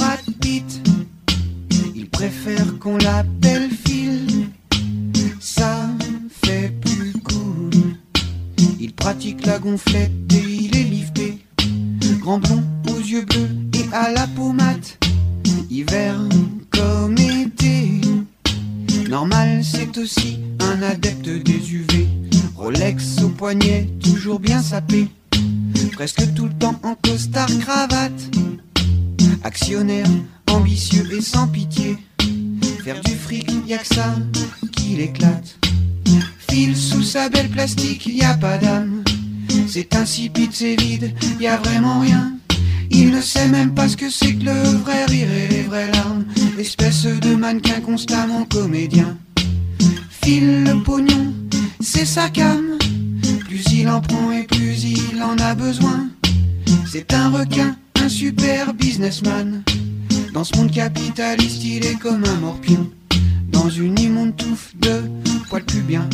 Brad Pitt. Il préfère qu'on l'appelle Phil, ça fait plus cool. Il pratique la gonflette et il est lifté, grand blond aux yeux bleus et à la peau mate, hiver comme été. Normal, c'est aussi un adepte des UV, Rolex au poignet, toujours bien sapé, presque tout le temps en costard cravate. Actionnaire, ambitieux et sans pitié, faire du fric, y'a que ça qui l'éclate. File sous sa belle plastique, y a pas d'âme, c'est insipide, c'est vide, y a vraiment rien. Il ne sait même pas ce que c'est que le vrai rire et les vraies larmes, espèce de mannequin constamment comédien. File le pognon, c'est sa came, plus il en prend et plus il en a besoin. C'est un requin, un super businessman, dans ce monde capitaliste il est comme un morpion, dans une immonde touffe de poils pubiens.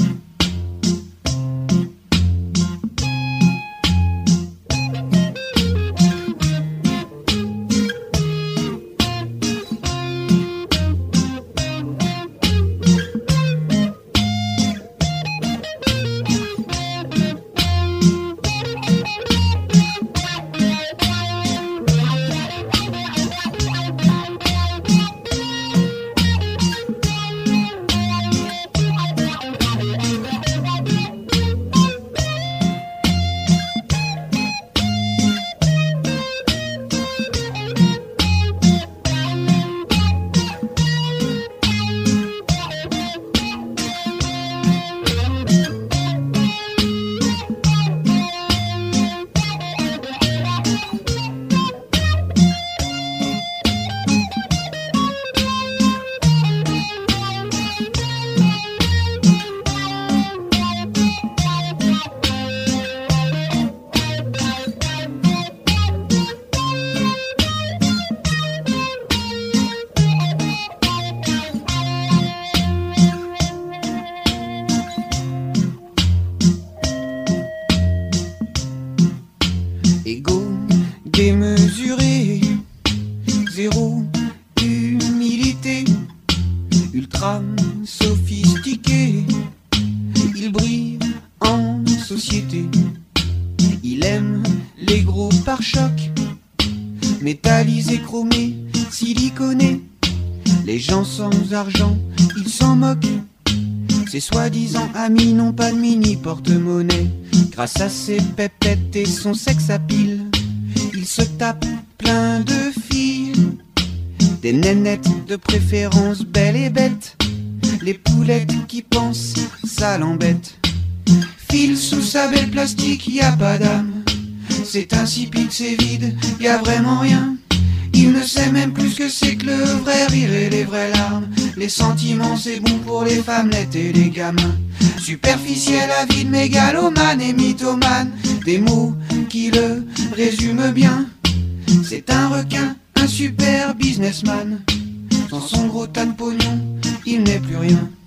Égo démesuré, zéro humilité, ultra sophistiqué, il brille en société. Il aime les gros pare-chocs, métallisés, chromés, siliconés. Les gens sans argent, ils s'en moquent. Ses soi-disant amis n'ont pas de mini porte-monnaie. Grâce à ses pépettes et son sex à pile, il se tape plein de filles, des nénettes de préférence belles et bêtes. Les poulettes qui pensent, ça l'embête. File sous sa belle plastique, y a pas d'âme, c'est insipide, c'est vide, y a vraiment rien. Il ne sait même plus ce que c'est que le vrai rire et les vraies larmes. Les sentiments c'est bon pour les femmelettes et les gamins. Superficiel, avide, mégalomane et mythomane, des mots qui le résument bien. C'est un requin, un super businessman, sans son gros tas de pognon, il n'est plus rien.